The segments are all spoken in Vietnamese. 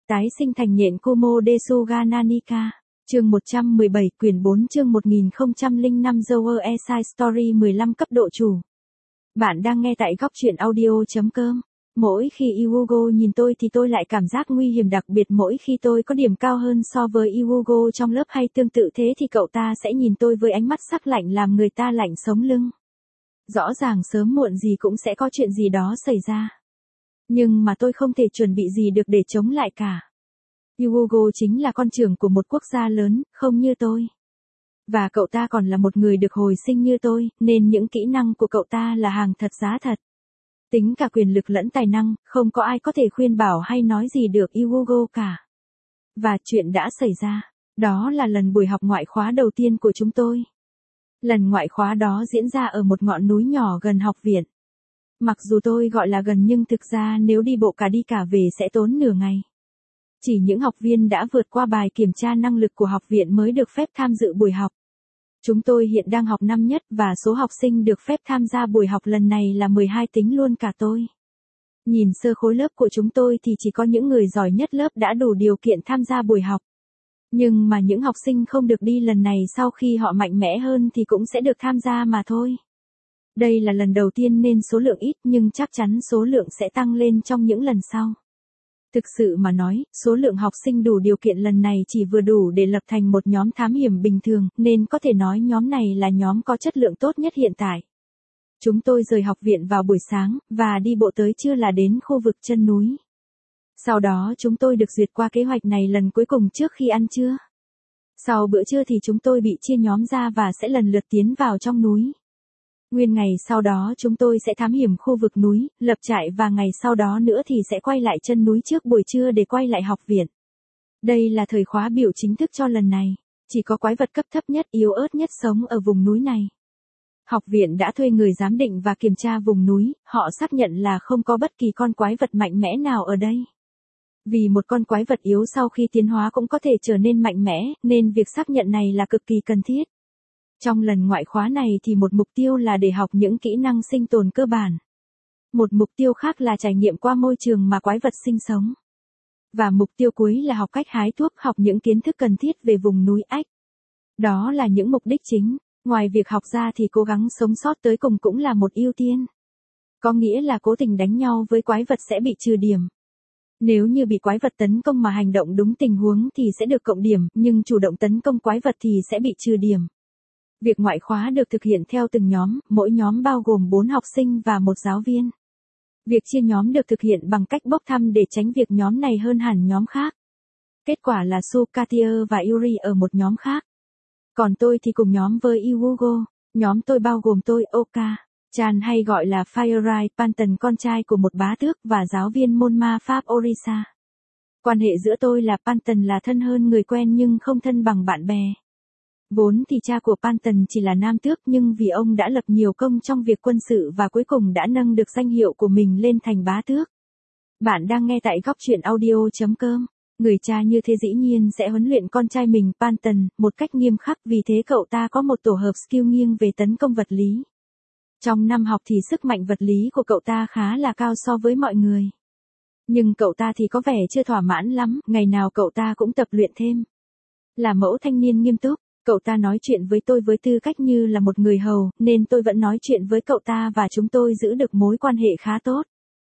Tái sinh thành nhện Kumo Desuga Nanika. Chương 117, quyển 4 chương 1005 The World Side Story 15 cấp độ chủ. Bạn đang nghe tại góc truyện audio.com. Mỗi khi Iwugo nhìn tôi thì tôi lại cảm giác nguy hiểm, đặc biệt mỗi khi tôi có điểm cao hơn so với Iwugo trong lớp hay tương tự thế thì cậu ta sẽ nhìn tôi với ánh mắt sắc lạnh làm người ta lạnh sống lưng. Rõ ràng sớm muộn gì cũng sẽ có chuyện gì đó xảy ra. Nhưng mà tôi không thể chuẩn bị gì được để chống lại cả. Iwugo chính là con trưởng của một quốc gia lớn, không như tôi. Và cậu ta còn là một người được hồi sinh như tôi, nên những kỹ năng của cậu ta là hàng thật giá thật. Tính cả quyền lực lẫn tài năng, không có ai có thể khuyên bảo hay nói gì được Iwugo cả. Và chuyện đã xảy ra, đó là lần buổi học ngoại khóa đầu tiên của chúng tôi. Lần ngoại khóa đó diễn ra ở một ngọn núi nhỏ gần học viện. Mặc dù tôi gọi là gần nhưng thực ra nếu đi bộ cả đi cả về sẽ tốn nửa ngày. Chỉ những học viên đã vượt qua bài kiểm tra năng lực của học viện mới được phép tham dự buổi học. Chúng tôi hiện đang học năm nhất và số học sinh được phép tham gia buổi học lần này là 12 tính luôn cả tôi. Nhìn sơ khối lớp của chúng tôi thì chỉ có những người giỏi nhất lớp đã đủ điều kiện tham gia buổi học. Nhưng mà những học sinh không được đi lần này sau khi họ mạnh mẽ hơn thì cũng sẽ được tham gia mà thôi. Đây là lần đầu tiên nên số lượng ít nhưng chắc chắn số lượng sẽ tăng lên trong những lần sau. Thực sự mà nói, số lượng học sinh đủ điều kiện lần này chỉ vừa đủ để lập thành một nhóm thám hiểm bình thường, nên có thể nói nhóm này là nhóm có chất lượng tốt nhất hiện tại. Chúng tôi rời học viện vào buổi sáng, và đi bộ tới trưa là đến khu vực chân núi. Sau đó chúng tôi được duyệt qua kế hoạch này lần cuối cùng trước khi ăn trưa. Sau bữa trưa thì chúng tôi bị chia nhóm ra và sẽ lần lượt tiến vào trong núi. Nguyên ngày sau đó chúng tôi sẽ thám hiểm khu vực núi, lập trại và ngày sau đó nữa thì sẽ quay lại chân núi trước buổi trưa để quay lại học viện. Đây là thời khóa biểu chính thức cho lần này. Chỉ có quái vật cấp thấp nhất, yếu ớt nhất sống ở vùng núi này. Học viện đã thuê người giám định và kiểm tra vùng núi, họ xác nhận là không có bất kỳ con quái vật mạnh mẽ nào ở đây. Vì một con quái vật yếu sau khi tiến hóa cũng có thể trở nên mạnh mẽ, nên việc xác nhận này là cực kỳ cần thiết. Trong lần ngoại khóa này thì một mục tiêu là để học những kỹ năng sinh tồn cơ bản. Một mục tiêu khác là trải nghiệm qua môi trường mà quái vật sinh sống. Và mục tiêu cuối là học cách hái thuốc, học những kiến thức cần thiết về vùng núi ách. Đó là những mục đích chính, ngoài việc học ra thì cố gắng sống sót tới cùng cũng là một ưu tiên. Có nghĩa là cố tình đánh nhau với quái vật sẽ bị trừ điểm. Nếu như bị quái vật tấn công mà hành động đúng tình huống thì sẽ được cộng điểm, nhưng chủ động tấn công quái vật thì sẽ bị trừ điểm. Việc ngoại khóa được thực hiện theo từng nhóm, mỗi nhóm bao gồm 4 học sinh và một giáo viên. Việc chia nhóm được thực hiện bằng cách bốc thăm để tránh việc nhóm này hơn hẳn nhóm khác. Kết quả là Sukatia và Yuri ở một nhóm khác. Còn tôi thì cùng nhóm với Iwugo. Nhóm tôi bao gồm tôi, Oka, Chan hay gọi là Firelight Panton, con trai của một bá tước và giáo viên môn ma pháp Orisa. Quan hệ giữa tôi là Panton là thân hơn người quen nhưng không thân bằng bạn bè. Vốn thì cha của Panton chỉ là nam tước nhưng vì ông đã lập nhiều công trong việc quân sự và cuối cùng đã nâng được danh hiệu của mình lên thành bá tước. Bạn đang nghe tại góc truyện audio.com. Người cha như thế dĩ nhiên sẽ huấn luyện con trai mình Panton một cách nghiêm khắc, vì thế cậu ta có một tổ hợp skill nghiêng về tấn công vật lý. Trong năm học thì sức mạnh vật lý của cậu ta khá là cao so với mọi người. Nhưng cậu ta thì có vẻ chưa thỏa mãn lắm, ngày nào cậu ta cũng tập luyện thêm. Là mẫu thanh niên nghiêm túc. Cậu ta nói chuyện với tôi với tư cách như là một người hầu, nên tôi vẫn nói chuyện với cậu ta và chúng tôi giữ được mối quan hệ khá tốt.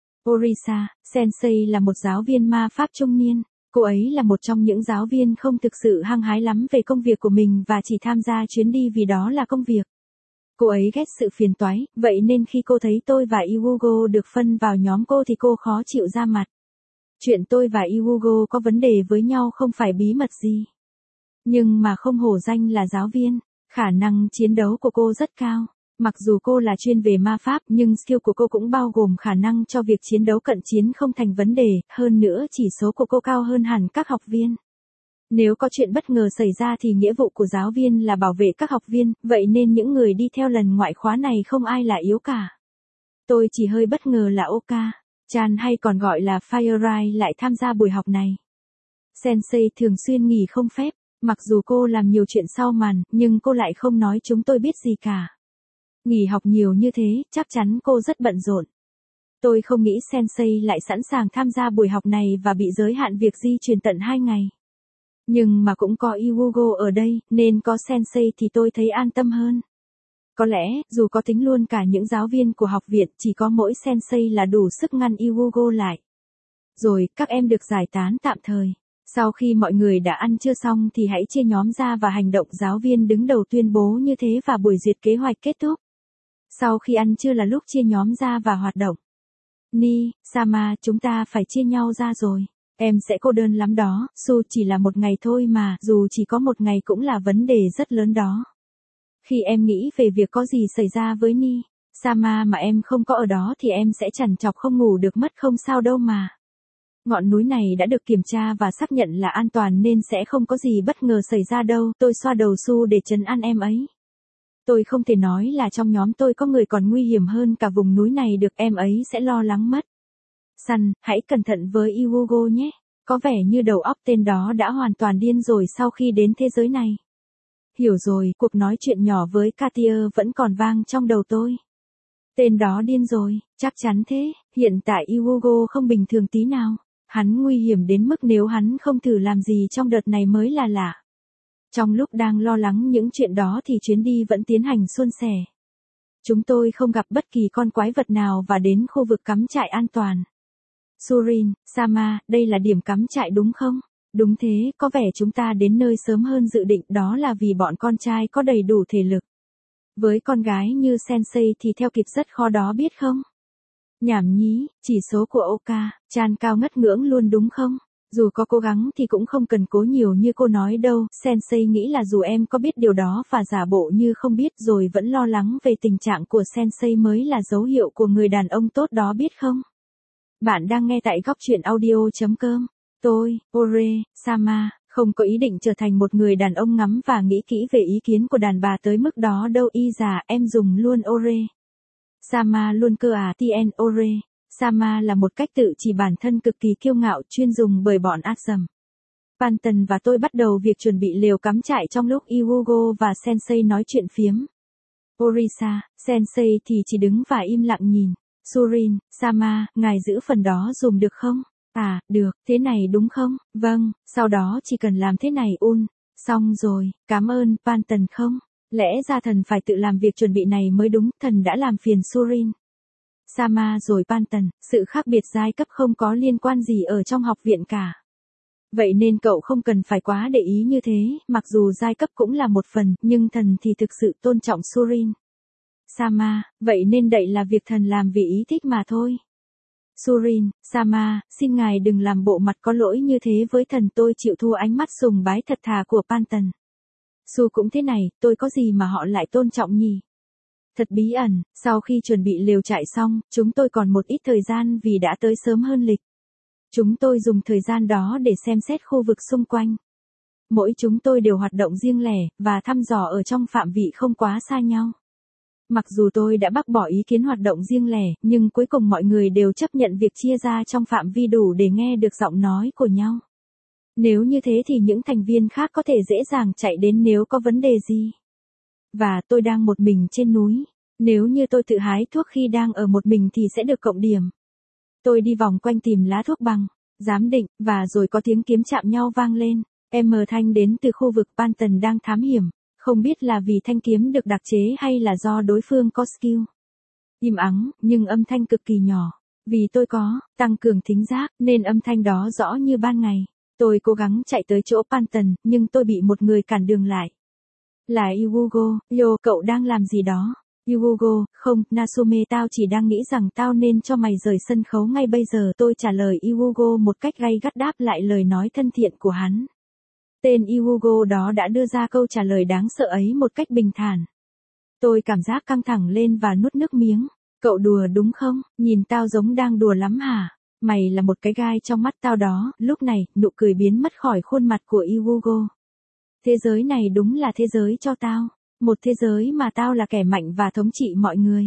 Orisa, Sensei là một giáo viên ma pháp trung niên. Cô ấy là một trong những giáo viên không thực sự hăng hái lắm về công việc của mình và chỉ tham gia chuyến đi vì đó là công việc. Cô ấy ghét sự phiền toái, vậy nên khi cô thấy tôi và Iwugo được phân vào nhóm cô thì cô khó chịu ra mặt. Chuyện tôi và Iwugo có vấn đề với nhau không phải bí mật gì. Nhưng mà không hổ danh là giáo viên, khả năng chiến đấu của cô rất cao. Mặc dù cô là chuyên về ma pháp nhưng skill của cô cũng bao gồm khả năng cho việc chiến đấu cận chiến không thành vấn đề, hơn nữa chỉ số của cô cao hơn hẳn các học viên. Nếu có chuyện bất ngờ xảy ra thì nghĩa vụ của giáo viên là bảo vệ các học viên, vậy nên những người đi theo lần ngoại khóa này không ai là yếu cả. Tôi chỉ hơi bất ngờ là Oka, Chan hay còn gọi là Firelight lại tham gia buổi học này. Sensei thường xuyên nghỉ không phép. Mặc dù cô làm nhiều chuyện sau màn, nhưng cô lại không nói chúng tôi biết gì cả. Nghỉ học nhiều như thế, chắc chắn cô rất bận rộn. Tôi không nghĩ Sensei lại sẵn sàng tham gia buổi học này và bị giới hạn việc di chuyển tận 2 ngày. Nhưng mà cũng có Iwugo ở đây, nên có Sensei thì tôi thấy an tâm hơn. Có lẽ, dù có tính luôn cả những giáo viên của học viện, chỉ có mỗi Sensei là đủ sức ngăn Iwugo lại. Rồi, các em được giải tán tạm thời. Sau khi mọi người đã ăn trưa xong thì hãy chia nhóm ra và hành động, giáo viên đứng đầu tuyên bố như thế và buổi duyệt kế hoạch kết thúc. Sau khi ăn trưa là lúc chia nhóm ra và hoạt động. Ni, Sama, chúng ta phải chia nhau ra rồi. Em sẽ cô đơn lắm đó, Su, chỉ là một ngày thôi mà, dù chỉ có một ngày cũng là vấn đề rất lớn đó. Khi em nghĩ về việc có gì xảy ra với Ni, Sama mà em không có ở đó thì em sẽ trằn trọc không ngủ được mất, không sao đâu mà. Ngọn núi này đã được kiểm tra và xác nhận là an toàn nên sẽ không có gì bất ngờ xảy ra đâu, tôi xoa đầu Su để trấn an em ấy. Tôi không thể nói là trong nhóm tôi có người còn nguy hiểm hơn cả vùng núi này được, em ấy sẽ lo lắng mất. Sun, hãy cẩn thận với Iwugo nhé. Có vẻ như đầu óc tên đó đã hoàn toàn điên rồi sau khi đến thế giới này. Hiểu rồi, cuộc nói chuyện nhỏ với Katia vẫn còn vang trong đầu tôi. Tên đó điên rồi, chắc chắn thế, hiện tại Iwugo không bình thường tí nào. Hắn nguy hiểm đến mức nếu hắn không thử làm gì trong đợt này mới là lạ. Trong lúc đang lo lắng những chuyện đó thì chuyến đi vẫn tiến hành suôn sẻ. Chúng tôi không gặp bất kỳ con quái vật nào và đến khu vực cắm trại an toàn. Surin, Sama, đây là điểm cắm trại đúng không? Đúng thế, có vẻ chúng ta đến nơi sớm hơn dự định, đó là vì bọn con trai có đầy đủ thể lực. Với con gái như Sensei thì theo kịp rất khó đó biết không? Nhảm nhí, chỉ số của Oka, Chan cao ngất ngưỡng luôn đúng không? Dù có cố gắng thì cũng không cần cố nhiều như cô nói đâu, Sensei nghĩ là dù em có biết điều đó và giả bộ như không biết rồi vẫn lo lắng về tình trạng của Sensei mới là dấu hiệu của người đàn ông tốt đó biết không? Bạn đang nghe tại góc truyện audio.com. Tôi, Ore, Sama, không có ý định trở thành một người đàn ông ngắm và nghĩ kỹ về ý kiến của đàn bà tới mức đó đâu, y già, em dùng luôn Ore. Sama luôn cơ à, tien Ore. Sama là một cách tự chỉ bản thân cực kỳ kiêu ngạo chuyên dùng bởi bọn ác dầm. Panton và tôi bắt đầu việc chuẩn bị lều cắm trại trong lúc Iwugo và Sensei nói chuyện phiếm. Orisa, Sensei thì chỉ đứng và im lặng nhìn. Surin, Sama, ngài giữ phần đó dùm được không? À, được, thế này đúng không? Vâng, sau đó chỉ cần làm thế này xong rồi, cảm ơn, Panton không? Lẽ ra thần phải tự làm việc chuẩn bị này mới đúng, thần đã làm phiền Surin. Sama rồi Panton, sự khác biệt giai cấp không có liên quan gì ở trong học viện cả. Vậy nên cậu không cần phải quá để ý như thế, mặc dù giai cấp cũng là một phần, nhưng thần thì thực sự tôn trọng Surin. Sama, vậy nên đậy là việc thần làm vì ý thích mà thôi. Surin, Sama, xin ngài đừng làm bộ mặt có lỗi như thế với thần, tôi chịu thua, ánh mắt sùng bái thật thà của Panton. Su cũng thế này, tôi có gì mà họ lại tôn trọng nhỉ? Thật bí ẩn, sau khi chuẩn bị lều trại xong, chúng tôi còn một ít thời gian vì đã tới sớm hơn lịch. Chúng tôi dùng thời gian đó để xem xét khu vực xung quanh. Mỗi chúng tôi đều hoạt động riêng lẻ, và thăm dò ở trong phạm vị không quá xa nhau. Mặc dù tôi đã bác bỏ ý kiến hoạt động riêng lẻ, nhưng cuối cùng mọi người đều chấp nhận việc chia ra trong phạm vi đủ để nghe được giọng nói của nhau. Nếu như thế thì những thành viên khác có thể dễ dàng chạy đến nếu có vấn đề gì. Và tôi đang một mình trên núi. Nếu như tôi tự hái thuốc khi đang ở một mình thì sẽ được cộng điểm. Tôi đi vòng quanh tìm lá thuốc bằng, giám định, và rồi có tiếng kiếm chạm nhau vang lên. M thanh đến từ khu vực Panton đang thám hiểm. Không biết là vì thanh kiếm được đặc chế hay là do đối phương có skill. Im ắng, nhưng âm thanh cực kỳ nhỏ. Vì tôi có tăng cường thính giác, nên âm thanh đó rõ như ban ngày. Tôi cố gắng chạy tới chỗ Panton, nhưng tôi bị một người cản đường lại. Là Iwugo, Yo, cậu đang làm gì đó? Iwugo, không, Nasume, tao chỉ đang nghĩ rằng tao nên cho mày rời sân khấu ngay bây giờ. Tôi trả lời Iwugo một cách gay gắt, đáp lại lời nói thân thiện của hắn. Tên Iwugo đó đã đưa ra câu trả lời đáng sợ ấy một cách bình thản. Tôi cảm giác căng thẳng lên và nuốt nước miếng. Cậu đùa đúng không? Nhìn tao giống đang đùa lắm hả? Mày là một cái gai trong mắt tao đó. Lúc này, nụ cười biến mất khỏi khuôn mặt của Iwugo. Thế giới này đúng là thế giới cho tao. Một thế giới mà tao là kẻ mạnh và thống trị mọi người.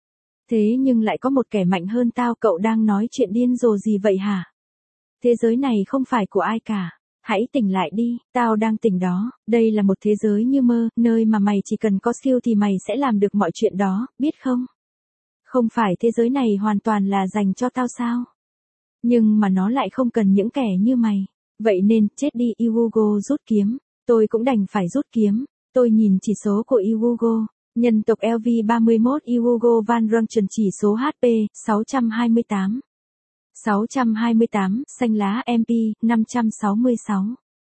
Thế nhưng lại có một kẻ mạnh hơn tao, cậu đang nói chuyện điên rồ gì vậy hả? Thế giới này không phải của ai cả. Hãy tỉnh lại đi, tao đang tỉnh đó, đây là một thế giới như mơ, nơi mà mày chỉ cần có skill thì mày sẽ làm được mọi chuyện đó, biết không? Không phải thế giới này hoàn toàn là dành cho tao sao? Nhưng mà nó lại không cần những kẻ như mày. Vậy nên, chết đi Iwugo rút kiếm. Tôi cũng đành phải rút kiếm. Tôi nhìn chỉ số của Iwugo. Nhân tộc LV31 Iwugo Van Runchen chỉ số HP, 628. 628, xanh lá MP, 566.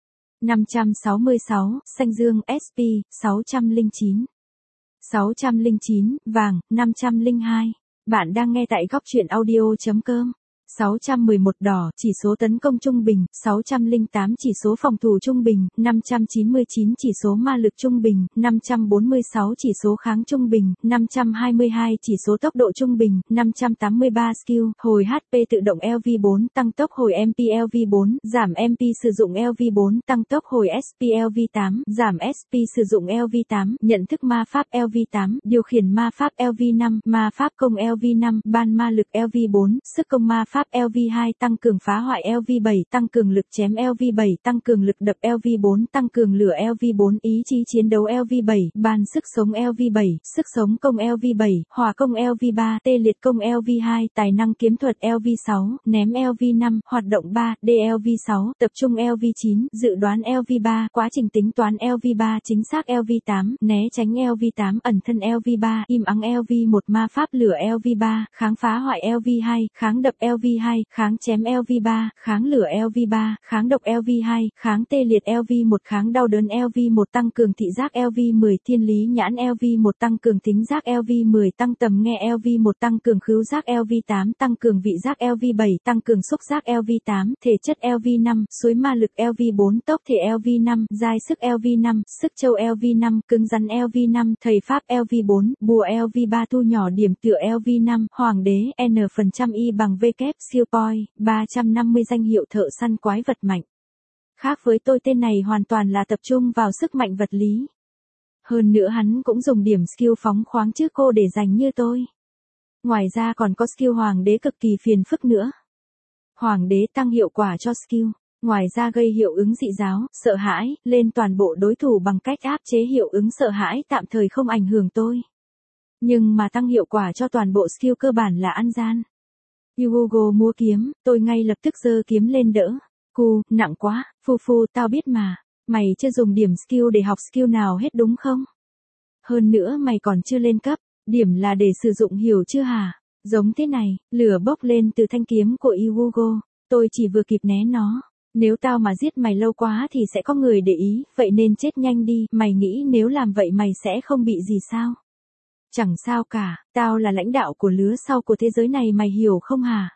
566, xanh dương SP, 609. 609, vàng, 502. Bạn đang nghe tại góc truyện audio.com. 611 đỏ, chỉ số tấn công trung bình, 608 chỉ số phòng thủ trung bình, 599 chỉ số ma lực trung bình, 546 chỉ số kháng trung bình, 522 chỉ số tốc độ trung bình, 583 skill, hồi HP tự động LV4 tăng tốc hồi MP LV4, giảm MP sử dụng LV4 tăng tốc hồi SP LV8, giảm SP sử dụng LV8, nhận thức ma pháp LV8, điều khiển ma pháp LV5, ma pháp công LV5, ban ma lực LV4, sức công ma pháp LV2 tăng cường phá hoại LV7 tăng cường lực chém LV7 tăng cường lực đập LV4 tăng cường lửa LV4 ý chí chiến đấu LV7 ban sức sống LV7 sức sống công LV7 hỏa công LV3 tê liệt công LV2 tài năng kiếm thuật LV6 ném LV5 hoạt động 3 DLV6 tập trung LV9 dự đoán LV3 quá trình tính toán LV3 chính xác LV8 né tránh LV8 ẩn thân LV3 im ắng LV1 ma pháp lửa LV3 kháng phá hoại LV2 kháng đập LV2 kháng chém LV3 kháng lửa LV3 kháng độc LV2 kháng tê liệt LV1 kháng đau đớn LV1 tăng cường thị giác LV10 thiên lý nhãn LV1 tăng cường thính giác LV10 tăng tầm nghe LV1 tăng cường khứu giác LV8 tăng cường vị giác LV7 tăng cường xúc giác LV8 thể chất LV5 suối ma lực LV4 tốc thể LV5 giai sức LV5 sức châu LV5 cứng rắn LV5 thầy pháp LV4 bùa LV3 thu nhỏ điểm tựa LV5 hoàng đế N% Y bằng V kép siêu point 350 danh hiệu thợ săn quái vật mạnh. Khác với tôi tên này hoàn toàn là tập trung vào sức mạnh vật lý. Hơn nữa hắn cũng dùng điểm skill phóng khoáng trước cô để giành như tôi. Ngoài ra còn có skill hoàng đế cực kỳ phiền phức nữa. Hoàng đế tăng hiệu quả cho skill. Ngoài ra gây hiệu ứng dị giáo, sợ hãi, lên toàn bộ đối thủ bằng cách áp chế hiệu ứng sợ hãi tạm thời không ảnh hưởng tôi. Nhưng mà tăng hiệu quả cho toàn bộ skill cơ bản là ăn gian. Iwugo múa kiếm, tôi ngay lập tức giơ kiếm lên đỡ. Cu, nặng quá, Phu, tao biết mà. Mày chưa dùng điểm skill để học skill nào hết đúng không? Hơn nữa mày còn chưa lên cấp, điểm là để sử dụng hiểu chưa hả? Giống thế này, lửa bốc lên từ thanh kiếm của Iwugo, tôi chỉ vừa kịp né nó. Nếu tao mà giết mày lâu quá thì sẽ có người để ý, vậy nên chết nhanh đi, mày nghĩ nếu làm vậy mày sẽ không bị gì sao? Chẳng sao cả, tao là lãnh đạo của lứa sau của thế giới này mày hiểu không hả?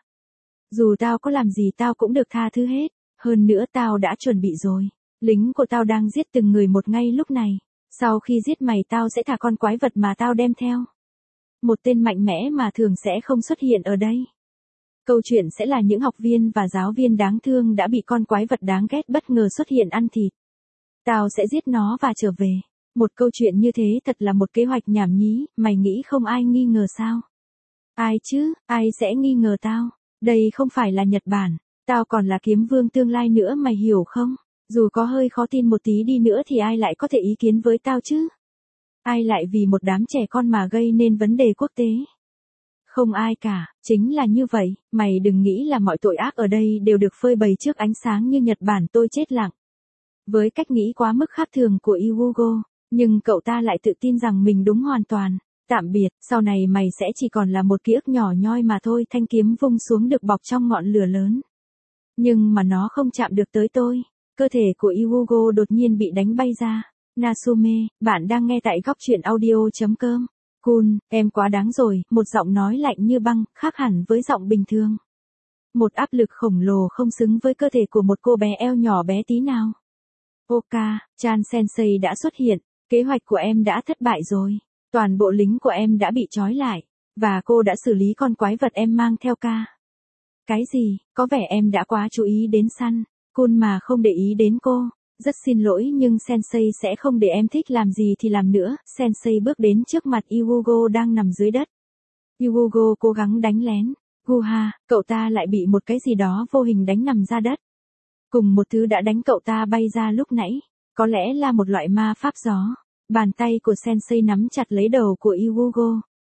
Dù tao có làm gì tao cũng được tha thứ hết, hơn nữa tao đã chuẩn bị rồi. Lính của tao đang giết từng người một ngay lúc này. Sau khi giết mày tao sẽ thả con quái vật mà tao đem theo. Một tên mạnh mẽ mà thường sẽ không xuất hiện ở đây. Câu chuyện sẽ là những học viên và giáo viên đáng thương đã bị con quái vật đáng ghét bất ngờ xuất hiện ăn thịt. Tao sẽ giết nó và trở về. Một câu chuyện như thế thật là một kế hoạch nhảm nhí, mày nghĩ không ai nghi ngờ sao? Ai chứ, ai sẽ nghi ngờ tao? Đây không phải là Nhật Bản, tao còn là kiếm vương tương lai nữa mày hiểu không? Dù có hơi khó tin một tí đi nữa thì ai lại có thể ý kiến với tao chứ? Ai lại vì một đám trẻ con mà gây nên vấn đề quốc tế? Không ai cả, chính là như vậy, mày đừng nghĩ là mọi tội ác ở đây đều được phơi bày trước ánh sáng như Nhật Bản tôi chết lặng. Với cách nghĩ quá mức khác thường của Iwugo, nhưng cậu ta lại tự tin rằng mình đúng hoàn toàn. Tạm biệt, sau này mày sẽ chỉ còn là một ký ức nhỏ nhoi mà thôi. Thanh kiếm vung xuống được bọc trong ngọn lửa lớn. Nhưng mà nó không chạm được tới tôi. Cơ thể của Iwugo đột nhiên bị đánh bay ra. Nasume, bạn đang nghe tại góc truyện audio.com. Kun, em quá đáng rồi, một giọng nói lạnh như băng, khác hẳn với giọng bình thường. Một áp lực khổng lồ không xứng với cơ thể của một cô bé eo nhỏ bé tí nào. Oka, Chan Sensei đã xuất hiện, kế hoạch của em đã thất bại rồi. Toàn bộ lính của em đã bị trói lại, và cô đã xử lý con quái vật em mang theo ca. Cái gì, có vẻ em đã quá chú ý đến Sun, Kun mà không để ý đến cô. Rất xin lỗi nhưng Sensei sẽ không để em thích làm gì thì làm nữa. Sensei bước đến trước mặt Iwugo đang nằm dưới đất. Iwugo cố gắng đánh lén. Guha, cậu ta lại bị một cái gì đó vô hình đánh nằm ra đất. Cùng một thứ đã đánh cậu ta bay ra lúc nãy. Có lẽ là một loại ma pháp gió. Bàn tay của Sensei nắm chặt lấy đầu của Iwugo.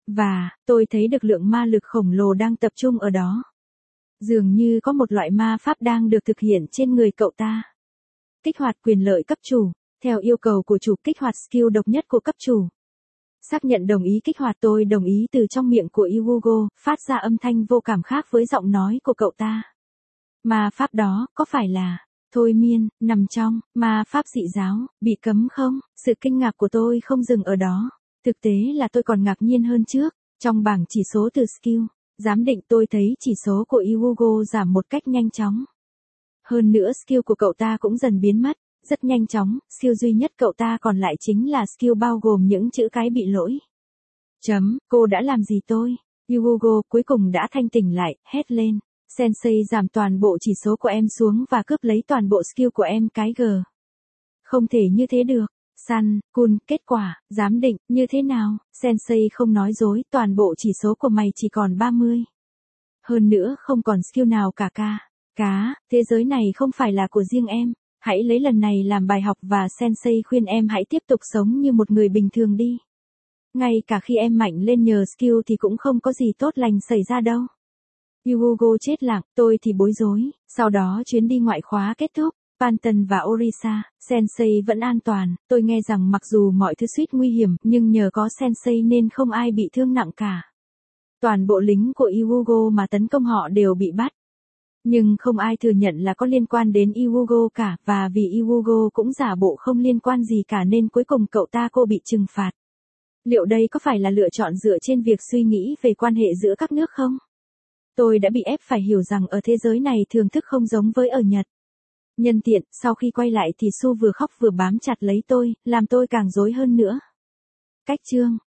Và, tôi thấy được lượng ma lực khổng lồ đang tập trung ở đó. Dường như có một loại ma pháp đang được thực hiện trên người cậu ta. Kích hoạt quyền lợi cấp chủ. Theo yêu cầu của chủ, kích hoạt skill độc nhất của cấp chủ. Xác nhận đồng ý kích hoạt, tôi đồng ý từ trong miệng của Iwugo, phát ra âm thanh vô cảm khác với giọng nói của cậu ta. Ma pháp đó, có phải là thôi miên, nằm trong ma pháp dị giáo, bị cấm không? Sự kinh ngạc của tôi không dừng ở đó. Thực tế là tôi còn ngạc nhiên hơn trước. Trong bảng chỉ số từ skill, giám định, tôi thấy chỉ số của Iwugo giảm một cách nhanh chóng. Hơn nữa skill của cậu ta cũng dần biến mất, rất nhanh chóng, skill duy nhất cậu ta còn lại chính là skill bao gồm những chữ cái bị lỗi. Cô đã làm gì tôi? Iwugo cuối cùng đã thanh tỉnh lại, hét lên. Sensei giảm toàn bộ chỉ số của em xuống và cướp lấy toàn bộ skill của em cái g. Không thể như thế được. San-kun, kết quả, giám định, như thế nào? Sensei không nói dối, toàn bộ chỉ số của mày chỉ còn 30. Hơn nữa không còn skill nào cả thế giới này không phải là của riêng em. Hãy lấy lần này làm bài học và Sensei khuyên em hãy tiếp tục sống như một người bình thường đi. Ngay cả khi em mạnh lên nhờ skill thì cũng không có gì tốt lành xảy ra đâu. Iwugo chết lặng, tôi thì bối rối. Sau đó chuyến đi ngoại khóa kết thúc. Panton và Orisa, Sensei vẫn an toàn. Tôi nghe rằng mặc dù mọi thứ suýt nguy hiểm, nhưng nhờ có Sensei nên không ai bị thương nặng cả. Toàn bộ lính của Iwugo mà tấn công họ đều bị bắt. Nhưng không ai thừa nhận là có liên quan đến Iwugo cả, và vì Iwugo cũng giả bộ không liên quan gì cả nên cuối cùng cậu ta bị trừng phạt. Liệu đây có phải là lựa chọn dựa trên việc suy nghĩ về quan hệ giữa các nước không? Tôi đã bị ép phải hiểu rằng ở thế giới này thưởng thức không giống với ở Nhật. Nhân tiện, sau khi quay lại thì Su vừa khóc vừa bám chặt lấy tôi, làm tôi càng rối hơn nữa. Cách chương